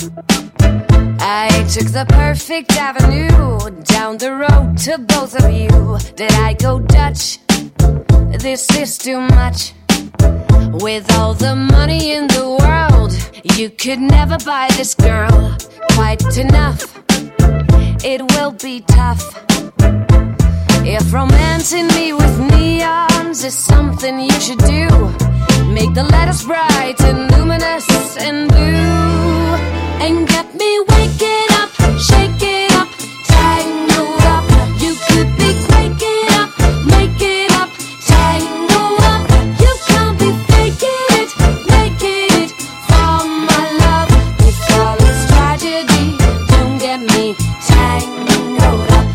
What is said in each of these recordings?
I took the perfect avenue down the road to both of you. Did I go Dutch? This is too much. With all the money in the world, you could never buy this girl quite enough. It will be tough. If romancing me with neons is something you should do, make the letters bright and luminous and blue, and get me waking up, shaking up, tangled up. You could be breaking up, making up, tangled up. You can't be faking it, making it for my love. If all is tragedy, don't get me tangled up.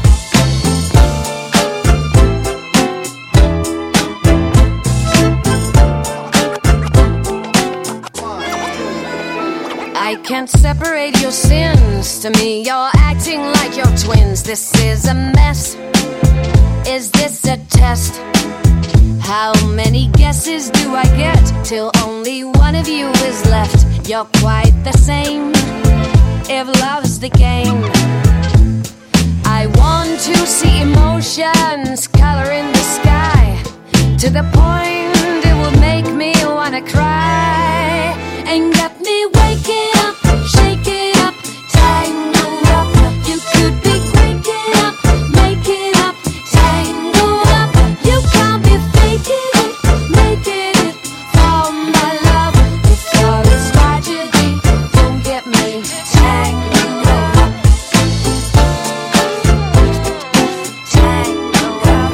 I can't separate your sins. To me, you're acting like you're twins. This is a mess. Is this a test? How many guesses do I get till only one of you is left? You're quite the same if love's the game. I want to see emotions color in the sky, to the point it will make me wanna cry, and get me waking up, shaking up, tangled up. You could be breaking up, making up, tangled up. You can't be faking it, making it for my love. If all is tragedy, don't get me tangled up. Tangled up.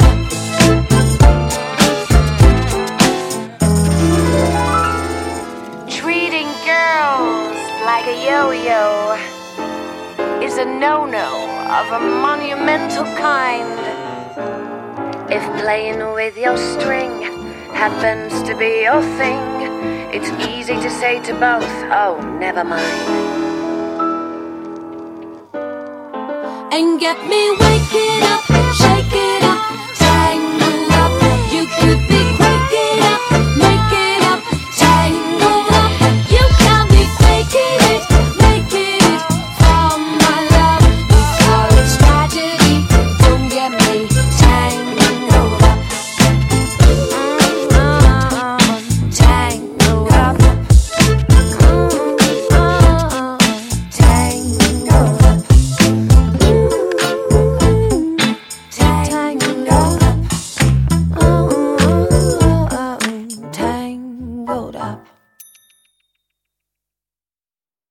Treating girls like a yo-yo is a no-no of a monumental kind. If playing with your string happens to be your thing, it's easy to say to both, oh, never mind. And get me waking up,